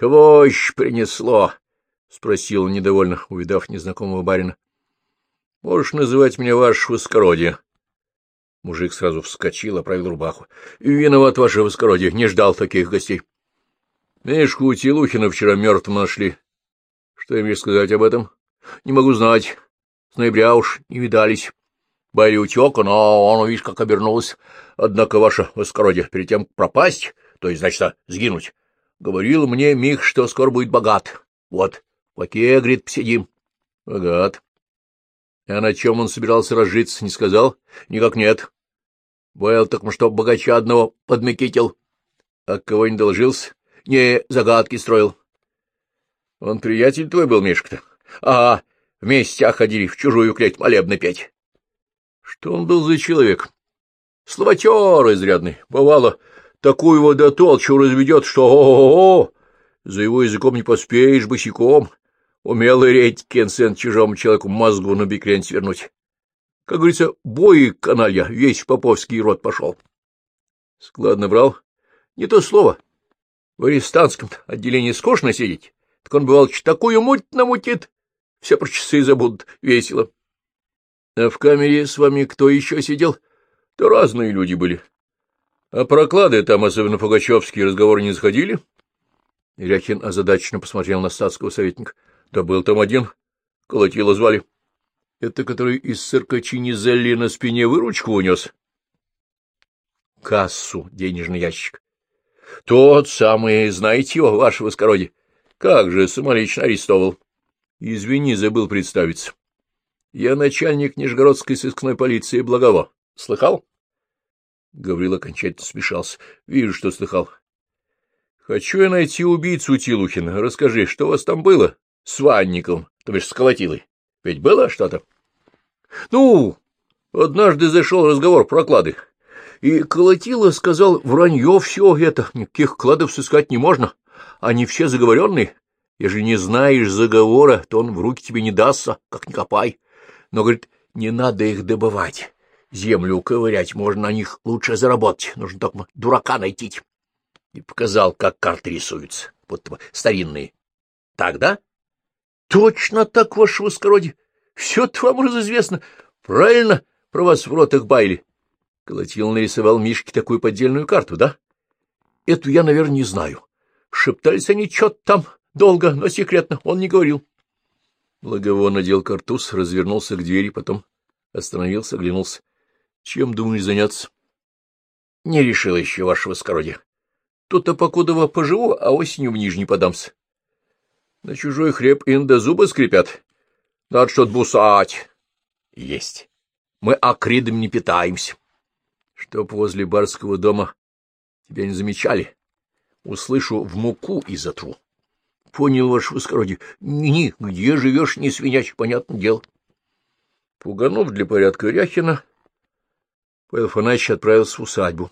Кого еще принесло? — спросил он недовольно, увидав незнакомого барина. — Можешь называть меня ваше воскородие. Мужик сразу вскочил, оправил рубаху. — Виноват, ваше воскородие, не ждал таких гостей. Мишку Тилухина вчера мертвым нашли. Что имеешь сказать об этом? — Не могу знать. С ноября уж не видались. Байли утек, но он, видишь, как обернулся. Однако, ваше воскородие, перед тем пропасть, то есть, значит, сгинуть, говорил мне Мих, что скоро будет богат. Вот, в оке, говорит, посидим. Богат. А на чем он собирался разжиться, не сказал? Никак нет. Боял так, что богача одного подмекитил. А кого не должился? Не, загадки строил. Он приятель твой был, Мишка-то? Ага, вместе ходили в чужую клеть молебны петь. Что он был за человек? Словотер изрядный. Бывало, такую его до толчу разведет, что о-о-о! За его языком не поспеешь босиком. Умел и редь кенсен чужому человеку мозгу на бекрень свернуть. Как говорится, бой каналья, весь в поповский род пошел. Складно брал? Не то слово. В арестантском отделении скучно сидеть. Так он, бывал, такую муть намутит, все про часы забудут, весело. А в камере с вами кто еще сидел? Да разные люди были. А проклады там, особенно пугачевские, разговоры не заходили? Ряхин озадаченно посмотрел на статского советника. Да был там один, Колотила звали. Это который из циркачи Низелли на спине выручку унес? Кассу, денежный ящик. Тот самый, знаете его, ваше воскородие. Как же, самолично арестовал. Извини, забыл представиться. Я начальник Нижегородской сыскной полиции Благово. Слыхал? Гаврил окончательно смешался. Вижу, что слыхал. Хочу я найти убийцу Тилухина. Расскажи, что у вас там было с Ванником, то бишь с Колотилой? Ведь было что-то? Ну, однажды зашел разговор про клады. И Колотила сказал, вранье все это, никаких кладов сыскать не можно. Они все заговоренные. Если не знаешь заговора, то он в руки тебе не дастся, как ни копай. Но, говорит, не надо их добывать. Землю ковырять, можно на них лучше заработать. Нужно только дурака найти. И показал, как карты рисуются, будто бы старинные. Так, да? Точно так, ваше воскородие. Все-то вам разызвестно. Правильно про вас в ротах байли. Колотил нарисовал Мишке такую поддельную карту, да? Эту я, наверное, не знаю. Шептались они что-то там долго, но секретно, он не говорил. Благово надел картуз, развернулся к двери, потом остановился, оглянулся. — Чем думаешь заняться? — Не решил еще, ваше воскородие. Тут-то покудово поживу, а осенью в Нижний подамся. На чужой хлеб инда зубы скрипят. Надо что-то бусать. Есть. Мы акридом не питаемся. Чтоб возле барского дома тебя не замечали. Услышу, в муку и затру. Понял, ваше воскородие. Ни, где живешь, не свинячь, понятное дело. Пуганов для порядка Ряхина, Павел Афанасьевич отправился в усадьбу.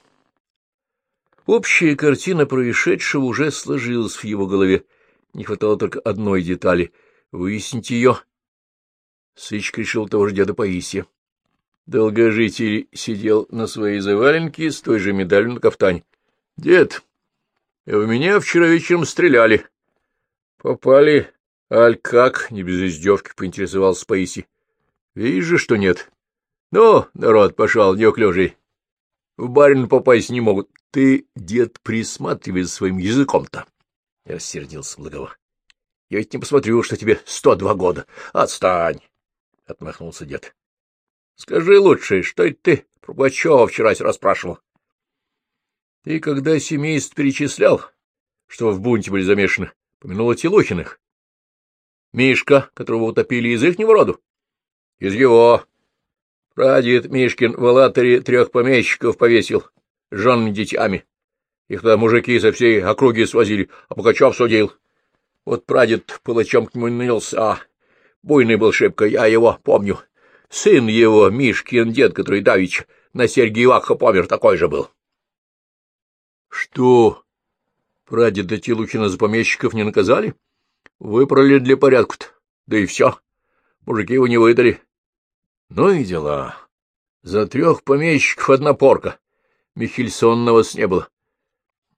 Общая картина происшедшего уже сложилась в его голове. Не хватало только одной детали — выяснить ее. Сыщик решил того же деда Паисия. Долгожитель сидел на своей заваленке с той же медалью на кафтане. — Дед, в меня вчера вечером стреляли. — Попали? Аль как? — не без издевки поинтересовался Паисий. — Видишь же, что нет. — Ну, народ пошел, неуклюжий. В барин попасть не могут. Ты, дед, присматривай за своим языком-то. — рассердился Благово. — Я ведь не посмотрю, что тебе 102 года. Отстань! — отмахнулся дед. — Скажи лучше, что это ты про Пугачева вчера расспрашивал? — Ты, когда семейство перечислял, что в бунте были замешаны, помянула Тилухиных. Мишка, которого утопили, из ихнего роду? — Из его. Прадед Мишкин в Алатаре 3 помещиков повесил, с женами детьми. Их туда мужики со всей округи свозили, а Пугачев судил. Вот прадед палачом к нему нанялся. Буйный был шибко, я его помню. Сын его, Мишкин дед, который давеча на Сергия Иваха помер, такой же был. — Что, прадеда Тилухина за помещиков не наказали? Выпороли для порядку-то, да и все. Мужики его не выдали. Ну и дела. За 3 помещиков одна порка. Михельсона на вас не было.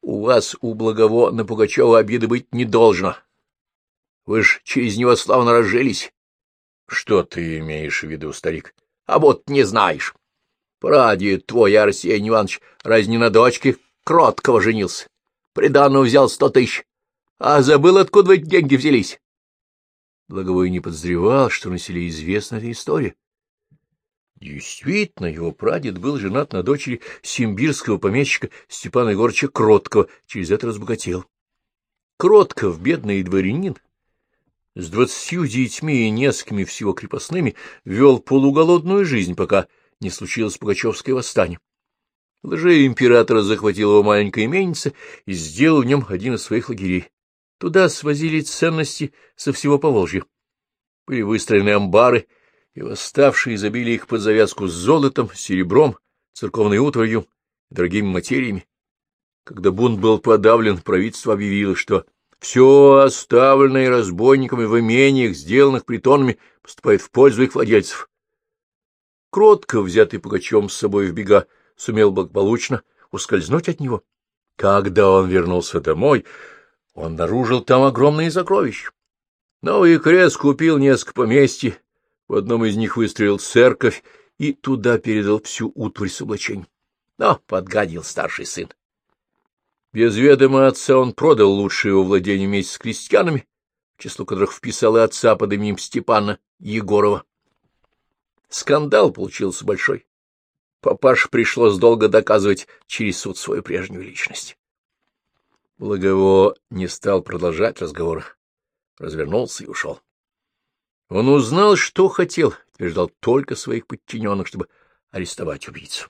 У вас, у Благово, на Пугачева обиды быть не должно. Вы ж через него славно разжились. — Что ты имеешь в виду, старик? — А вот не знаешь. Прадед твой, Арсений Иванович, разве не на дочке Кроткого женился? Приданого взял 100 000. А забыл, откуда эти деньги взялись? Благовой не подозревал, что на селе известна эта история. Действительно, его прадед был женат на дочери симбирского помещика Степана Егорыча Кроткого, через это разбогател. Кротков, бедный дворянин, с 20 детьми и несколькими всего крепостными, вел полуголодную жизнь, пока не случилось Пугачевское восстание. Лже-император захватил его маленькое именице и сделал в нем один из своих лагерей. Туда свозили ценности со всего Поволжья. Были выстроены амбары, и восставшие забили их под завязку с золотом, серебром, церковной утварью и дорогими материями. Когда бунт был подавлен, правительство объявило, что все оставленное разбойниками в имениях, сделанных притонами, поступает в пользу их владельцев. Кротко, взятый Пугачевым с собой в бега, сумел благополучно ускользнуть от него. Когда он вернулся домой, он обнаружил там огромные сокровища. Новый крест купил несколько поместьй, в одном из них выстроил церковь и туда передал всю утварь с облачением. Но подгадил старший сын. Без ведома отца он продал лучшие его владения вместе с крестьянами, в число которых вписал и отца под именем Степана Егорова. Скандал получился большой. Папаше пришлось долго доказывать через суд свою прежнюю личность. Благово не стал продолжать разговор, развернулся и ушел. Он узнал, что хотел, теперь ждал только своих подчиненных, чтобы арестовать убийцу.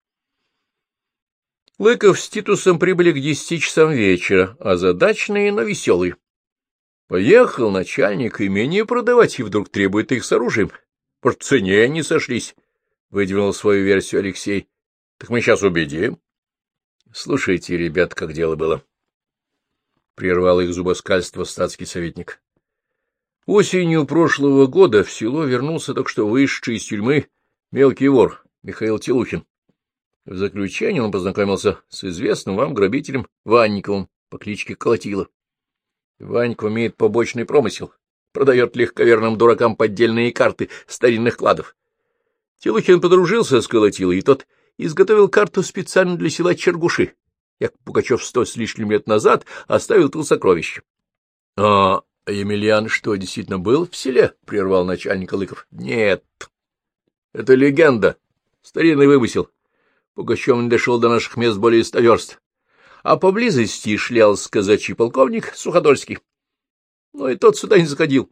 Лыков с Титусом прибыли к 10 часам вечера, озадаченные, но веселые. Поехал начальник имение продавать, и вдруг требует их с оружием. По цене не сошлись, — выдвинул свою версию Алексей. — Так мы сейчас убедим. — Слушайте, ребят, как дело было. Прервал их зубоскальство статский советник. Осенью прошлого года в село вернулся только что вышедший из тюрьмы мелкий вор Михаил Телухин. В заключении он познакомился с известным вам грабителем Ванниковым по кличке Колотило. Ваньков имеет побочный промысел, продает легковерным дуракам поддельные карты старинных кладов. Телухин подружился с Колотилой, и тот изготовил карту специально для села Чергуши. Яков Пугачев 100 с лишним лет назад оставил тут сокровище. — А Емельян что, действительно был в селе? — прервал начальник Лыков. — Нет, это легенда, старинный вымысел. Пугачев не дошел до наших мест более 100 верст, а поблизости шлялся казачий полковник Суходольский. Но и тот сюда не заходил.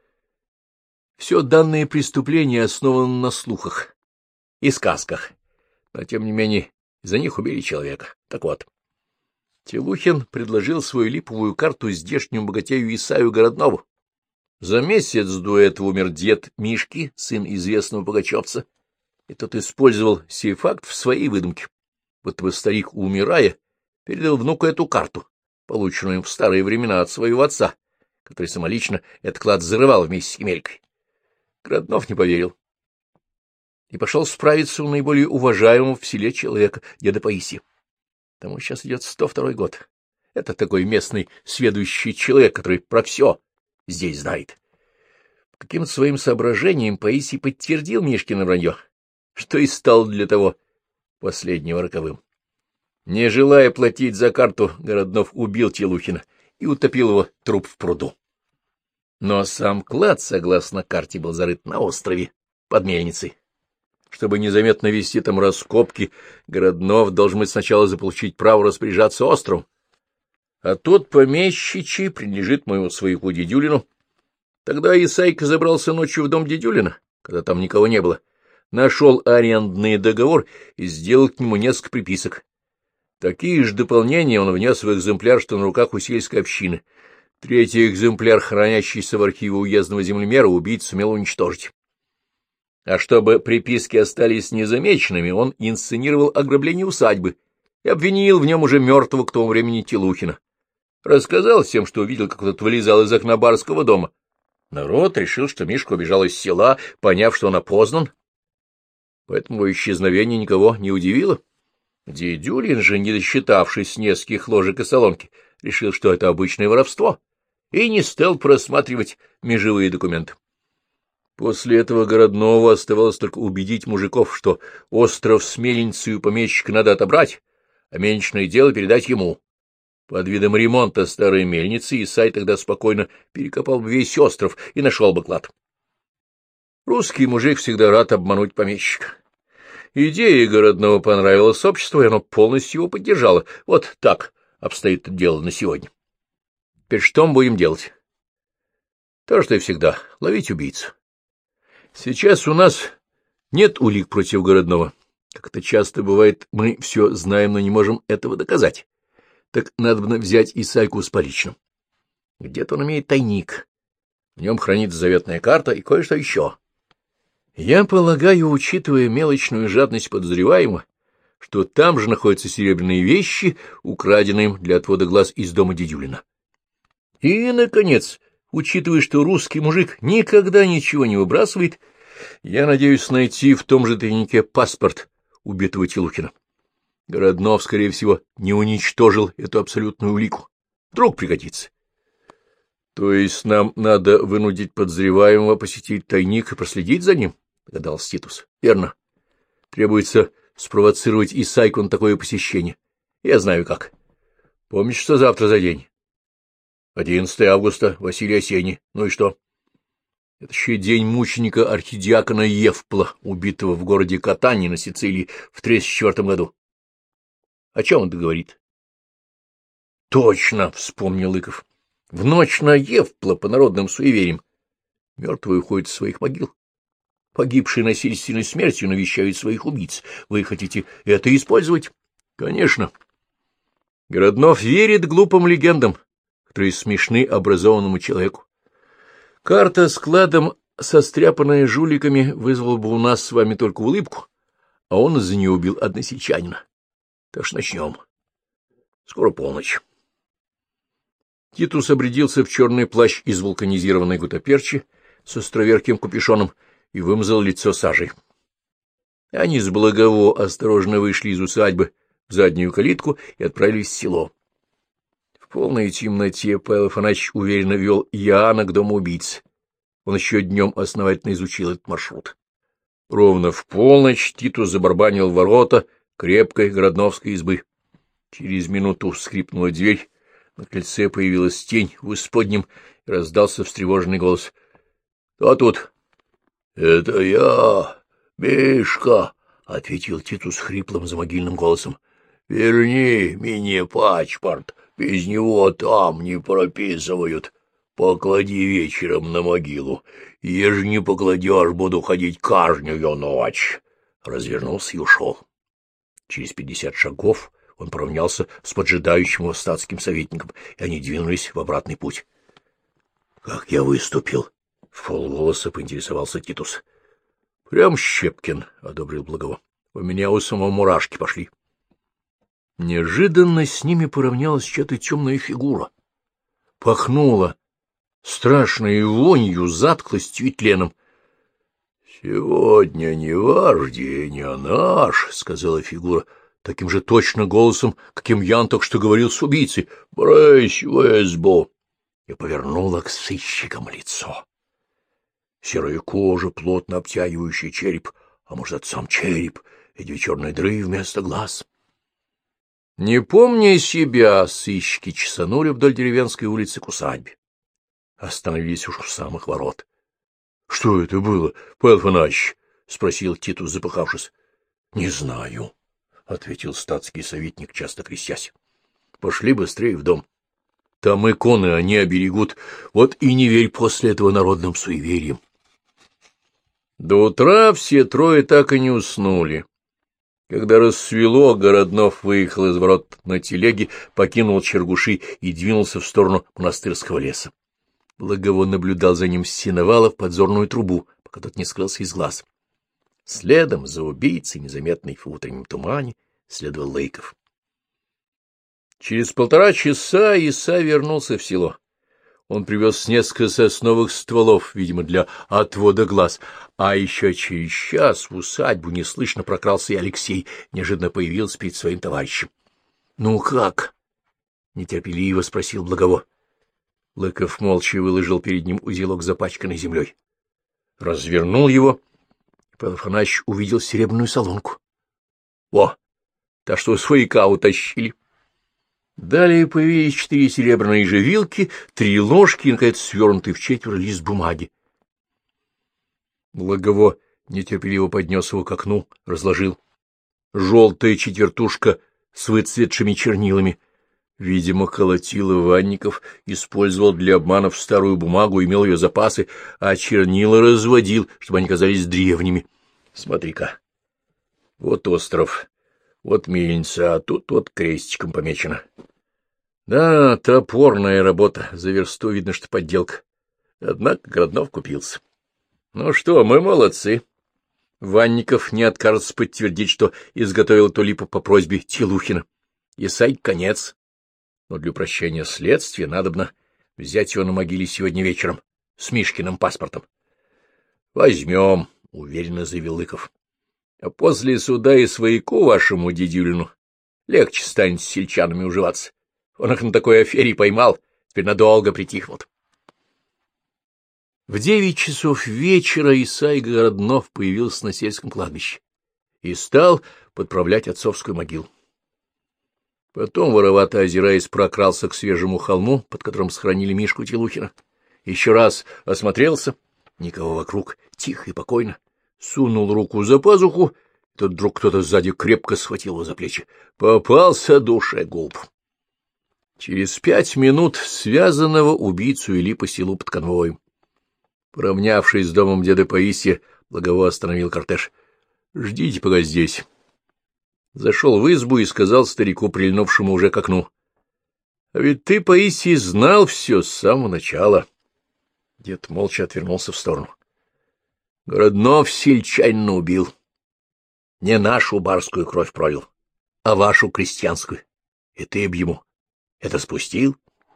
Все данные преступления основаны на слухах и сказках, но, тем не менее, за них убили человека. Так вот, Телухин предложил свою липовую карту здешнему богатею Исаю Городнову. За месяц до этого умер дед Мишки, сын известного пугачевца, и тот использовал сей факт в своей выдумке. Вот бы старик, умирая, передал внуку эту карту, полученную им в старые времена от своего отца, который самолично этот клад взрывал вместе с Емелькой. Городнов не поверил и пошел справиться у наиболее уважаемого в селе человека, деда Паисия. Тому сейчас идет 102-й год. Это такой местный сведущий человек, который про все здесь знает. По каким-то своим соображениям Паисий подтвердил Мишкино вранье, что и стал для того последнего роковым. Не желая платить за карту, Городнов убил Телухина и утопил его труп в пруду. Но сам клад, согласно карте, был зарыт на острове под мельницей. Чтобы незаметно вести там раскопки, Городнов должен быть сначала заполучить право распоряжаться островом. А тот помещичий принадлежит моему свояку Дедюлину. Тогда Исайка забрался ночью в дом Дедюлина, когда там никого не было, нашел арендный договор и сделал к нему несколько приписок. Такие же дополнения он внес в экземпляр, что на руках у сельской общины. Третий экземпляр, хранящийся в архиве уездного землемера, убийца сумел уничтожить. А чтобы приписки остались незамеченными, он инсценировал ограбление усадьбы и обвинил в нем уже мертвого к тому времени Телухина. Рассказал всем, что увидел, как тот вылезал из окна барского дома. Народ решил, что Мишка убежал из села, поняв, что он опознан. Поэтому его исчезновение никого не удивило. Дедюлин же, не досчитавшись нескольких ложек и солонки, решил, что это обычное воровство, и не стал просматривать межевые документы. После этого Городнову оставалось только убедить мужиков, что остров с мельницей у помещика надо отобрать, а мельничное дело передать ему. Под видом ремонта старой мельницы Исай тогда спокойно перекопал бы весь остров и нашел бы клад. Русский мужик всегда рад обмануть помещика. Идея Городного понравилась обществу, и оно полностью его поддержало. Вот так обстоит это дело на сегодня. Теперь что мы будем делать? То, что и всегда — ловить убийцу. Сейчас у нас нет улик против Городного. Как это часто бывает, мы все знаем, но не можем этого доказать. Так надо бы взять Исайку с поличным. Где-то он имеет тайник. В нем хранится заветная карта и кое-что еще. Я полагаю, учитывая мелочную жадность подозреваемого, что там же находятся серебряные вещи, украденные им для отвода глаз из дома Дедюлина. И, наконец, учитывая, что русский мужик никогда ничего не выбрасывает, я надеюсь найти в том же тайнике паспорт убитого Тилухина. Городнов, скорее всего, не уничтожил эту абсолютную улику. Вдруг пригодится. То есть нам надо вынудить подозреваемого посетить тайник и проследить за ним, — догадался Титус. — Верно. Требуется спровоцировать Исайку на такое посещение. Я знаю как. Помнишь, что завтра за день? 11 августа, Василий Осенний. Ну и что? Это еще день мученика архидиакона Евпла, убитого в городе Катани на Сицилии в 1934 году. О чем он говорит? — Точно, — вспомнил Лыков. — В ночь на Евпла по народным суевериям мертвые уходят из своих могил. Погибшие насильственной смертью навещают своих убийц. Вы хотите это использовать? — Конечно. Городнов верит глупым легендам, которые смешны образованному человеку. Карта с кладом, состряпанная жуликами, вызвала бы у нас с вами только улыбку, а он из-за нее убил односельчанина. Так что начнем. Скоро полночь. Титус обрядился в черный плащ из вулканизированной гутаперчи с островерхим капюшоном и вымазал лицо сажей. Они с Благово осторожно вышли из усадьбы в заднюю калитку и отправились в село. В полной темноте Павел Афанасьевич уверенно вел Иоанна к дому убийц. Он еще днем основательно изучил этот маршрут. Ровно в полночь Титус забарбанил ворота крепкой городновской избы. Через минуту скрипнула дверь, на крыльце появилась тень в исподнем, и раздался встревоженный голос. — Кто тут? — Это я, Мишка, — ответил Титус хриплым замогильным голосом. — Верни мне паспорт, без него там не прописывают. Поклади вечером на могилу. Ежели не покладешь, буду ходить каждую ночь. Развернулся и ушел. Через 50 шагов он поравнялся с поджидающим его статским советником, и они двинулись в обратный путь. — Как я выступил? — вполголоса поинтересовался Титус. — Прям Щепкин, — одобрил Благово. — У меня у самого мурашки пошли. Неожиданно с ними поравнялась чья-то темная фигура. Пахнула страшной вонью, затхлостью и тленом. — Сегодня не ваш день, а наш, — сказала фигура таким же точно голосом, каким Ян только что говорил с убийцей. — Брысь в избу! И повернула к сыщикам лицо. Серая кожа, плотно обтягивающий череп, а может, сам череп, и две черные дыры вместо глаз. Не помня себя, сыщики чесанули вдоль деревенской улицы к усадьбе. Остановились уж у самых ворот. — Что это было, Павел Афанасьевич? — спросил Титус, запыхавшись. — Не знаю, — ответил статский советник, часто крестясь. — Пошли быстрее в дом. Там иконы они оберегут. Вот и не верь после этого народным суевериям. До утра все трое так и не уснули. Когда рассвело, Городнов выехал из ворот на телеге, покинул Чергуши и двинулся в сторону монастырского леса. Благово наблюдал за ним с сеновала в подзорную трубу, пока тот не скрылся из глаз. Следом за убийцей, незаметный в утреннем тумане, следовал Лыков. Через 1,5 часа Иса вернулся в село. Он привез несколько сосновых стволов, видимо, для отвода глаз, а еще через час в усадьбу неслышно прокрался и Алексей, неожиданно появился перед своим товарищем. — Ну как? — нетерпеливо спросил Благово. Лыков молча выложил перед ним узелок, запачканный землей. Развернул его, и Павел Афанасьевич увидел серебряную солонку. — О, так что свояка утащили. Далее появились 4 серебряные же вилки, 3 ложки и, наконец, свернутый вчетверо лист бумаги. Благово нетерпеливо поднес его к окну, разложил. Желтая четвертушка с выцветшими чернилами. Видимо, колотил Иванников, использовал для обманов старую бумагу, имел ее запасы, а чернила разводил, чтобы они казались древними. Смотри-ка, вот остров, вот мельница, а тут вот крестиком помечено. Да, топорная работа, за версту видно, что подделка. Однако Городнов купился. Ну что, мы молодцы. Ванников не откажется подтвердить, что изготовил эту липу по просьбе Телухина. Исай конец. Но для упрощения следствия надобно взять его на могиле сегодня вечером с Мишкиным паспортом. — Возьмем, — уверенно заявил Лыков. — А после суда и свояку вашему дедюлину легче станет с сельчанами уживаться. Он их на такой афере поймал, теперь надолго притихнут. В 9 часов вечера Исай Городнов появился на сельском кладбище и стал подправлять отцовскую могилу. Потом, воровато озираясь, прокрался к свежему холму, под которым схоронили Мишку Телухина. Еще раз осмотрелся, никого вокруг, тихо и покойно. Сунул руку за пазуху, и тут вдруг кто-то сзади крепко схватил его за плечи. Попался душегуб. Через 5 минут связанного убийцу вели по селу под конвоем. Поравнявшись с домом деда Паисия, Благово остановил кортеж. — Ждите пока здесь. Зашел в избу и сказал старику, прильнувшему уже к окну. — А ведь ты, Паисий, знал все с самого начала. Дед молча отвернулся в сторону. — Городнов сельчанина убил. Не нашу барскую кровь пролил, а вашу крестьянскую. И ты б ему это спустил?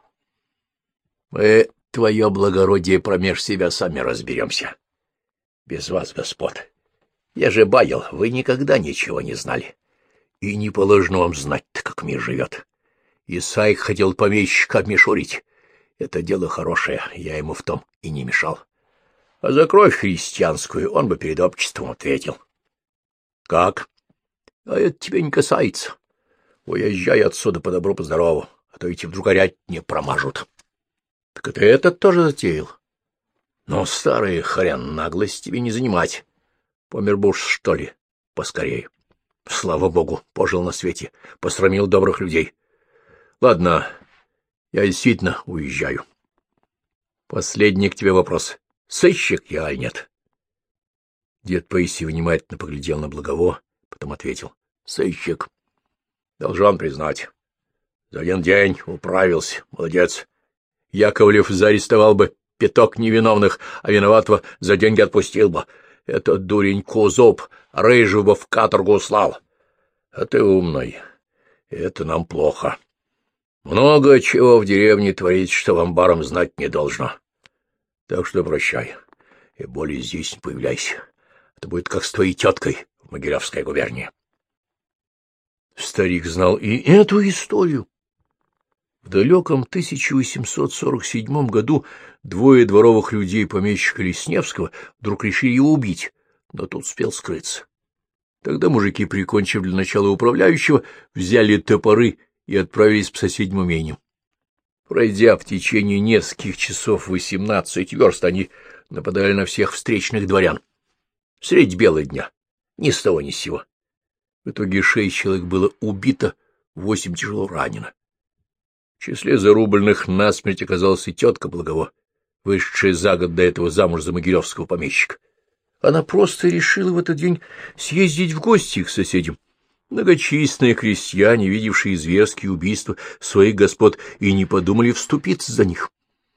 — Мы, твое благородие, промеж себя сами разберемся. Без вас, господ. Я же баял, вы никогда ничего не знали. И не положено вам знать-то, как мир живет. Исай хотел помещика обмешурить. Это дело хорошее, я ему в том и не мешал. А за кровь христианскую он бы перед обществом ответил. — Как? — А это тебя не касается. Уезжай отсюда по добру, по здорову, а то эти вдруг орять не промажут. — Так это этот тоже затеял? — Ну, старый хрен, наглость тебе не занимать. Помер бы уж, что ли, поскорее. Слава богу, пожил на свете, посрамил добрых людей. Ладно, я действительно уезжаю. Последний к тебе вопрос. Сыщик я, аль нет? Дед Паисий внимательно поглядел на Благово, потом ответил. Сыщик. Должен признать. За 1 день управился. Молодец. Яковлев заарестовал бы 5 невиновных, а виноватого за деньги отпустил бы. Этот дурень Кузоб рыжего в каторгу услал. А ты умный. Это нам плохо. Много чего в деревне творится, что вам барам знать не должно. Так что прощай. И более здесь не появляйся. Это будет как с твоей теткой в Могилевской губернии. Старик знал и эту историю. В далеком 1847 году 2 дворовых людей помещика Лесневского вдруг решили его убить, но тот успел скрыться. Тогда мужики, прикончив для начала управляющего, взяли топоры и отправились по соседним имениям. Пройдя в течение нескольких часов 18 верст, они нападали на всех встречных дворян. Средь бела дня, ни с того ни с сего. В итоге 6 человек было убито, 8 тяжело ранено. В числе зарубленных насмерть оказалась и тетка Благово, вышедшая за год до этого замуж за могилевского помещика. Она просто решила в этот день съездить в гости к соседям. Многочисленные крестьяне, видевшие зверские убийства своих господ, и не подумали вступиться за них.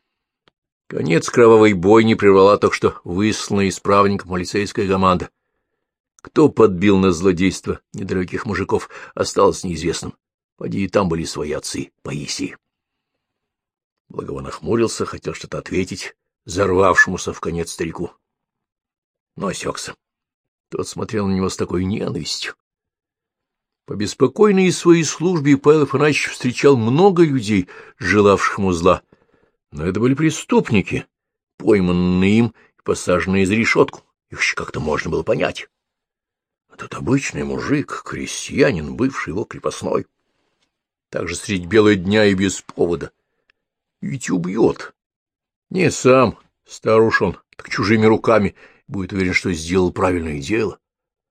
Конец кровавой бойни прервала только что высланная исправником полицейская команда. Кто подбил на злодейство недалеких мужиков, осталось неизвестным. Поди и там были свои отцы, Паисии. Благово нахмурился, хотел что-то ответить взорвавшемуся вконец старику, но осекся. Тот смотрел на него с такой ненавистью. По беспокойной своей службе Павел Афанасьевич встречал много людей, желавших ему зла, но это были преступники, пойманные им и посаженные за решетку. Их еще как-то можно было понять. А тут обычный мужик, крестьянин, бывший его крепостной. Также средь бела дня и без повода. Ведь убьет. Не сам, старуш он, так чужими руками, будет уверен, что сделал правильное дело.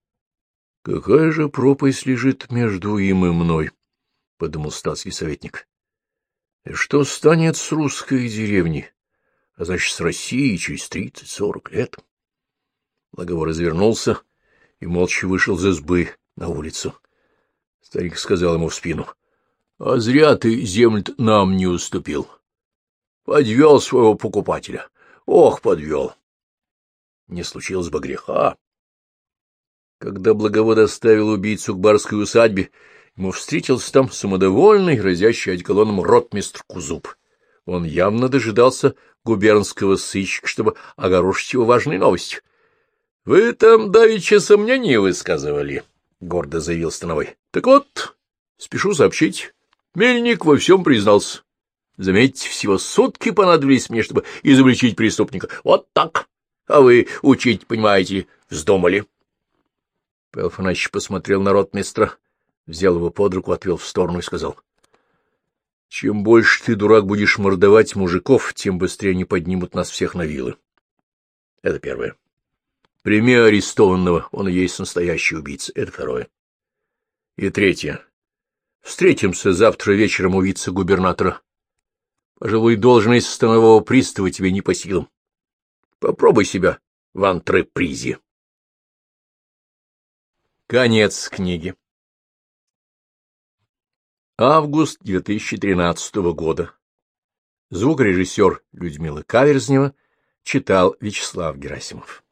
Какая же пропасть лежит между им и мной, — подумал статский советник. И что станет с русской деревней, а значит, с Россией через 30-40 лет? Благово развернулся и молча вышел из избы на улицу. Старик сказал ему в спину: — А зря ты землю нам не уступил. Подвел своего покупателя. Ох, подвел. Не случилось бы греха. Когда Благово доставил убийцу к барской усадьбе, ему встретился там самодовольный, разящий одеколоном ротмистр Кузуб. Он явно дожидался губернского сыщика, чтобы огорошить его важной новостью. — Вы там давеча сомнения высказывали, — гордо заявил Становой. — Так вот, спешу сообщить, мельник во всем признался. Заметьте, всего сутки понадобились мне, чтобы изобличить преступника. Вот так. А вы учить, понимаете, вздумали. Павел Афанасьевич посмотрел на ротмистра, взял его под руку, отвел в сторону и сказал: — Чем больше ты, дурак, будешь мордовать мужиков, тем быстрее они поднимут нас всех на вилы. Это первое. Прими арестованного, он и есть настоящий убийца. Это второе. И третье. Встретимся завтра вечером у вице-губернатора. Пожалуй, должность станового пристава тебе не по силам. Попробуй себя в антрепризе. Конец книги. Август 2013 года. Звукорежиссер Людмила Каверзнева читал Вячеслав Герасимов.